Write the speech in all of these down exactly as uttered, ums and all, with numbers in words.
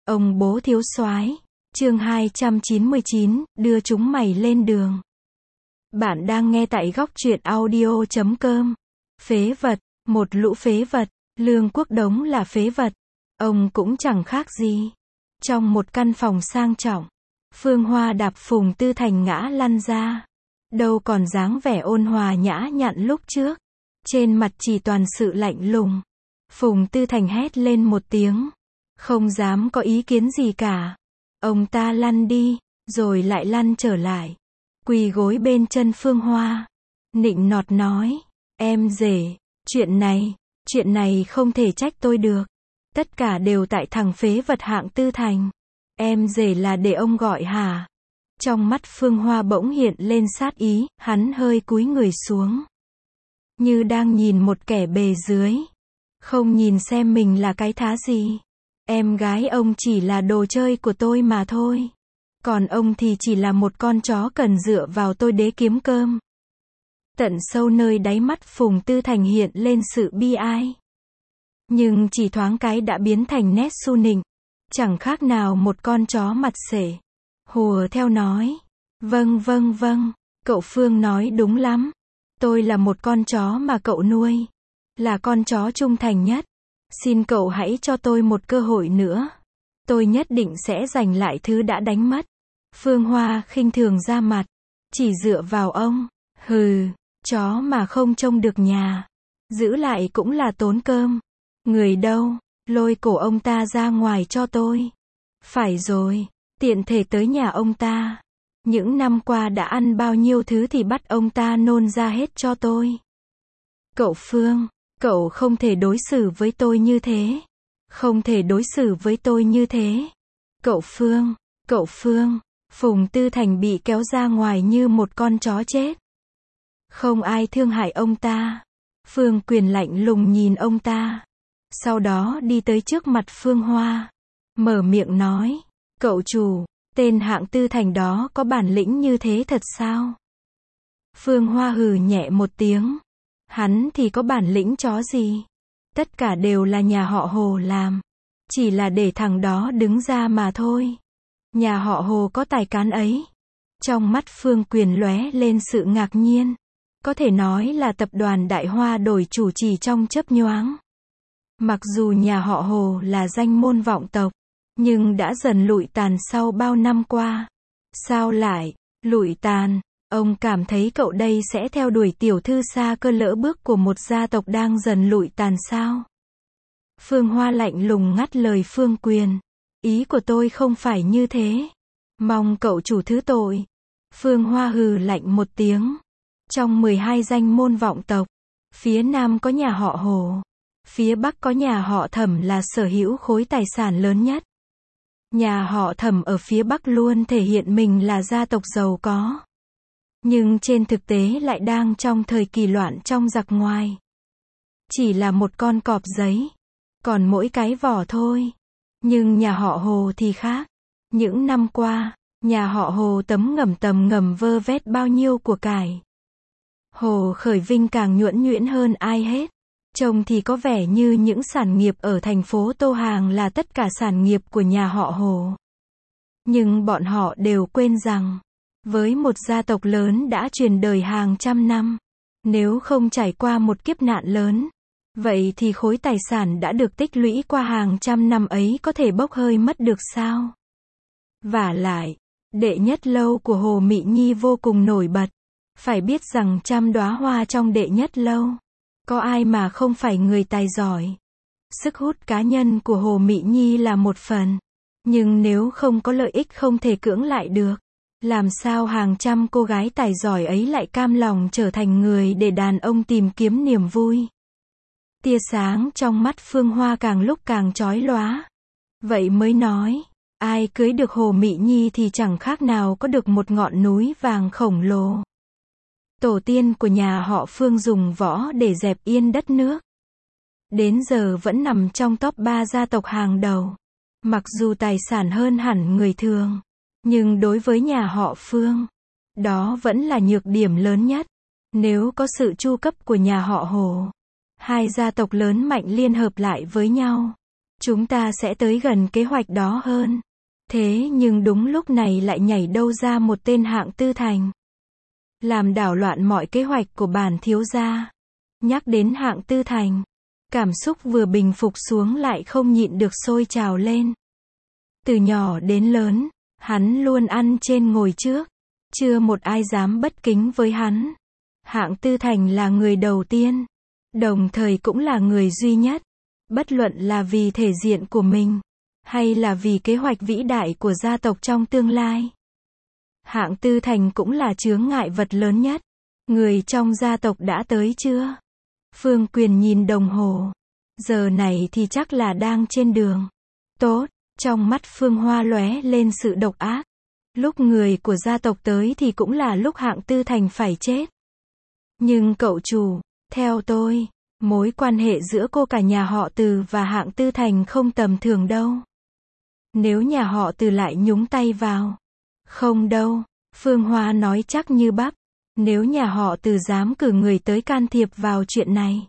Ông bố thiếu soái. Chương hai trăm chín mươi chín, đưa chúng mày lên đường. Bạn đang nghe tại góc truyện audio chấm com. Phế vật, một lũ phế vật, Lương Quốc Đống là phế vật. Ông cũng chẳng khác gì. Trong một căn phòng sang trọng, Phương Hoa đạp Phùng Tư Thành ngã lăn ra. Đâu còn dáng vẻ ôn hòa nhã nhặn lúc trước. Trên mặt chỉ toàn sự lạnh lùng. Phùng Tư Thành hét lên một tiếng. Không dám có ý kiến gì cả. Ông ta lăn đi, rồi lại lăn trở lại. Quỳ gối bên chân Phương Hoa. Nịnh nọt nói, em rể, chuyện này, chuyện này không thể trách tôi được. Tất cả đều tại thằng phế vật hạng Tư Thành. Em rể là để ông gọi hả? Trong mắt Phương Hoa bỗng hiện lên sát ý, hắn hơi cúi người xuống. Như đang nhìn một kẻ bề dưới. Không nhìn xem mình là cái thá gì. Em gái ông chỉ là đồ chơi của tôi mà thôi. Còn ông thì chỉ là một con chó cần dựa vào tôi để kiếm cơm. Tận sâu nơi đáy mắt Phùng Tư Thành hiện lên sự bi ai. Nhưng chỉ thoáng cái đã biến thành nét su nịnh. Chẳng khác nào một con chó mặt xể. Hùa theo nói. Vâng vâng vâng, cậu Phương nói đúng lắm. Tôi là một con chó mà cậu nuôi. Là con chó trung thành nhất. Xin cậu hãy cho tôi một cơ hội nữa. Tôi nhất định sẽ giành lại thứ đã đánh mất. Phương Hoa khinh thường ra mặt. Chỉ dựa vào ông. Hừ, chó mà không trông được nhà. Giữ lại cũng là tốn cơm. Người đâu, lôi cổ ông ta ra ngoài cho tôi. Phải rồi, tiện thể tới nhà ông ta. Những năm qua đã ăn bao nhiêu thứ thì bắt ông ta nôn ra hết cho tôi. Cậu Phương, cậu không thể đối xử với tôi như thế. Không thể đối xử với tôi như thế. Cậu Phương, cậu Phương, Phùng Tư Thành bị kéo ra ngoài như một con chó chết. Không ai thương hại ông ta. Phương Quyền lạnh lùng nhìn ông ta. Sau đó đi tới trước mặt Phương Hoa. Mở miệng nói, cậu chủ, tên hạng Tư Thành đó có bản lĩnh như thế thật sao? Phương Hoa hừ nhẹ một tiếng. Hắn thì có bản lĩnh chó gì? Tất cả đều là nhà họ Hồ làm. Chỉ là để thằng đó đứng ra mà thôi. Nhà họ Hồ có tài cán ấy. Trong mắt Phương Quyền lóe lên sự ngạc nhiên. Có thể nói là tập đoàn Đại Hoa đổi chủ chỉ trong chớp nhoáng. Mặc dù nhà họ Hồ là danh môn vọng tộc, nhưng đã dần lụi tàn sau bao năm qua. Sao lại lụi tàn? Ông cảm thấy cậu đây sẽ theo đuổi tiểu thư xa cơ lỡ bước của một gia tộc đang dần lụi tàn sao? Phương Hoa lạnh lùng ngắt lời Phương Quyền. Ý của tôi không phải như thế. Mong cậu chủ thứ tội. Phương Hoa hừ lạnh một tiếng. Trong mười hai danh môn vọng tộc, phía Nam có nhà họ Hồ. Phía Bắc có nhà họ Thẩm là sở hữu khối tài sản lớn nhất. Nhà họ Thẩm ở phía Bắc luôn thể hiện mình là gia tộc giàu có. Nhưng trên thực tế lại đang trong thời kỳ loạn trong giặc ngoài. Chỉ là một con cọp giấy. Còn mỗi cái vỏ thôi. Nhưng nhà họ Hồ thì khác. Những năm qua, nhà họ Hồ tấm ngầm tầm ngầm vơ vét bao nhiêu của cải. Hồ Khởi Vinh càng nhuẫn nhuyễn hơn ai hết. Trông thì có vẻ như những sản nghiệp ở thành phố Tô Hàng là tất cả sản nghiệp của nhà họ Hồ. Nhưng bọn họ đều quên rằng, với một gia tộc lớn đã truyền đời hàng trăm năm, nếu không trải qua một kiếp nạn lớn, vậy thì khối tài sản đã được tích lũy qua hàng trăm năm ấy có thể bốc hơi mất được sao? Vả lại, đệ nhất lâu của Hồ Mị Nhi vô cùng nổi bật. Phải biết rằng trăm đóa hoa trong đệ nhất lâu, có ai mà không phải người tài giỏi. Sức hút cá nhân của Hồ Mị Nhi là một phần. Nhưng nếu không có lợi ích không thể cưỡng lại được. Làm sao hàng trăm cô gái tài giỏi ấy lại cam lòng trở thành người để đàn ông tìm kiếm niềm vui. Tia sáng trong mắt Phương Hoa càng lúc càng chói lóa. Vậy mới nói, ai cưới được Hồ Mị Nhi thì chẳng khác nào có được một ngọn núi vàng khổng lồ. Tổ tiên của nhà họ Phương dùng võ để dẹp yên đất nước. Đến giờ vẫn nằm trong top ba gia tộc hàng đầu. Mặc dù tài sản hơn hẳn người thường. Nhưng đối với nhà họ Phương, đó vẫn là nhược điểm lớn nhất. Nếu có sự chu cấp của nhà họ Hồ, hai gia tộc lớn mạnh liên hợp lại với nhau, chúng ta sẽ tới gần kế hoạch đó hơn. Thế nhưng đúng lúc này lại nhảy đâu ra một tên Hạng Tư Thành. Làm đảo loạn mọi kế hoạch của bản thiếu gia. Nhắc đến Hạng Tư Thành, cảm xúc vừa bình phục xuống lại không nhịn được sôi trào lên. Từ nhỏ đến lớn, hắn luôn ăn trên ngồi trước. Chưa một ai dám bất kính với hắn. Hạng Tư Thành là người đầu tiên, đồng thời cũng là người duy nhất. Bất luận là vì thể diện của mình, hay là vì kế hoạch vĩ đại của gia tộc trong tương lai. Hạng Tư Thành cũng là chướng ngại vật lớn nhất. Người trong gia tộc đã tới chưa? Phương Quyền nhìn đồng hồ. Giờ này thì chắc là đang trên đường. Tốt, trong mắt Phương Hoa lóe lên sự độc ác. Lúc người của gia tộc tới thì cũng là lúc Hạng Tư Thành phải chết. Nhưng cậu chủ, theo tôi, mối quan hệ giữa cô cả nhà họ Từ và Hạng Tư Thành không tầm thường đâu. Nếu nhà họ Từ lại nhúng tay vào. Không đâu, Phương Hoa nói chắc như bắp. Nếu nhà họ Từ dám cử người tới can thiệp vào chuyện này,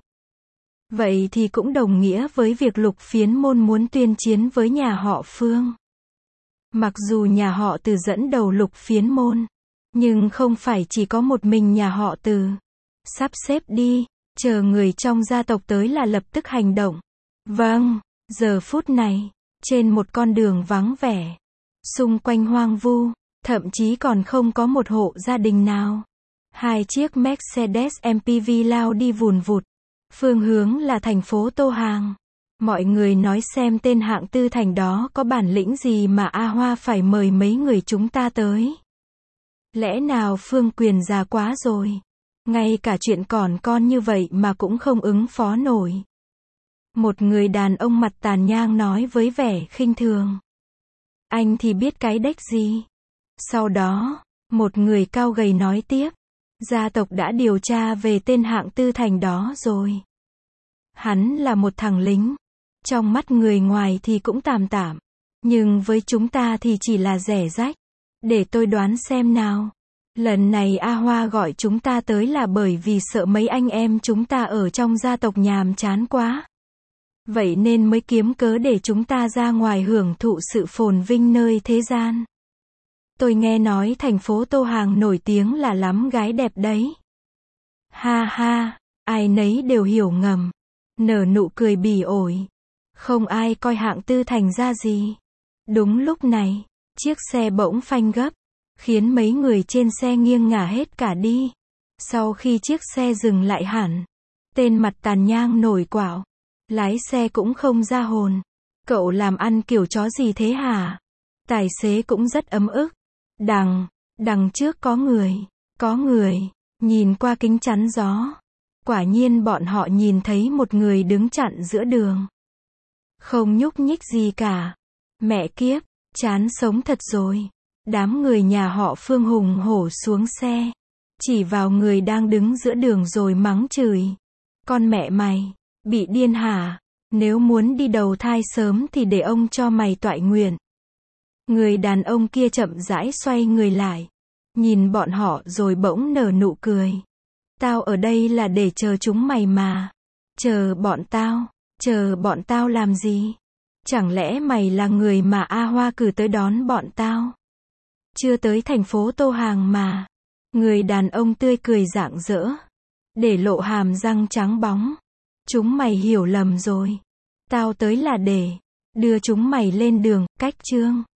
vậy thì cũng đồng nghĩa với việc Lục Phiến Môn muốn tuyên chiến với nhà họ Phương. Mặc dù nhà họ Từ dẫn đầu Lục Phiến Môn, nhưng không phải chỉ có một mình nhà họ Từ. Sắp xếp đi, chờ người trong gia tộc tới là lập tức hành động. Vâng, giờ phút này, trên một con đường vắng vẻ, xung quanh hoang vu, thậm chí còn không có một hộ gia đình nào. Hai chiếc Mercedes em pê vê lao đi vùn vụt. Phương hướng là thành phố Tô Hàng. Mọi người nói xem tên Hạng Tư Thành đó có bản lĩnh gì mà A Hoa phải mời mấy người chúng ta tới. Lẽ nào Phương Quyền già quá rồi? Ngay cả chuyện còn con như vậy mà cũng không ứng phó nổi. Một người đàn ông mặt tàn nhang nói với vẻ khinh thường. Anh thì biết cái đếch gì? Sau đó, một người cao gầy nói tiếp. Gia tộc đã điều tra về tên Hạng Tư Thành đó rồi. Hắn là một thằng lính. Trong mắt người ngoài thì cũng tạm tạm. Nhưng với chúng ta thì chỉ là rẻ rách. Để tôi đoán xem nào. Lần này A Hoa gọi chúng ta tới là bởi vì sợ mấy anh em chúng ta ở trong gia tộc nhàm chán quá. Vậy nên mới kiếm cớ để chúng ta ra ngoài hưởng thụ sự phồn vinh nơi thế gian. Tôi nghe nói thành phố Tô Hàng nổi tiếng là lắm gái đẹp đấy. Ha ha, ai nấy đều hiểu ngầm. Nở nụ cười bỉ ổi. Không ai coi Hạng Tư Thành ra gì. Đúng lúc này, chiếc xe bỗng phanh gấp, khiến mấy người trên xe nghiêng ngả hết cả đi. Sau khi chiếc xe dừng lại hẳn, tên mặt tàn nhang nổi quạo. Lái xe cũng không ra hồn. Cậu làm ăn kiểu chó gì thế hả? Tài xế cũng rất ấm ức. Đằng, đằng trước có người, có người, nhìn qua kính chắn gió. Quả nhiên bọn họ nhìn thấy một người đứng chặn giữa đường. Không nhúc nhích gì cả. Mẹ kiếp, chán sống thật rồi. Đám người nhà họ Phương hùng hổ xuống xe. Chỉ vào người đang đứng giữa đường rồi mắng chửi. Con mẹ mày, bị điên hả? Nếu muốn đi đầu thai sớm thì để ông cho mày toại nguyện. Người đàn ông kia chậm rãi xoay người lại. Nhìn bọn họ rồi bỗng nở nụ cười. Tao ở đây là để chờ chúng mày mà. Chờ bọn tao, chờ bọn tao làm gì? Chẳng lẽ mày là người mà A Hoa cử tới đón bọn tao? Chưa tới thành phố Tô Hàng mà. Người đàn ông tươi cười rạng rỡ, để lộ hàm răng trắng bóng. Chúng mày hiểu lầm rồi. Tao tới là để đưa chúng mày lên đường, cách chương.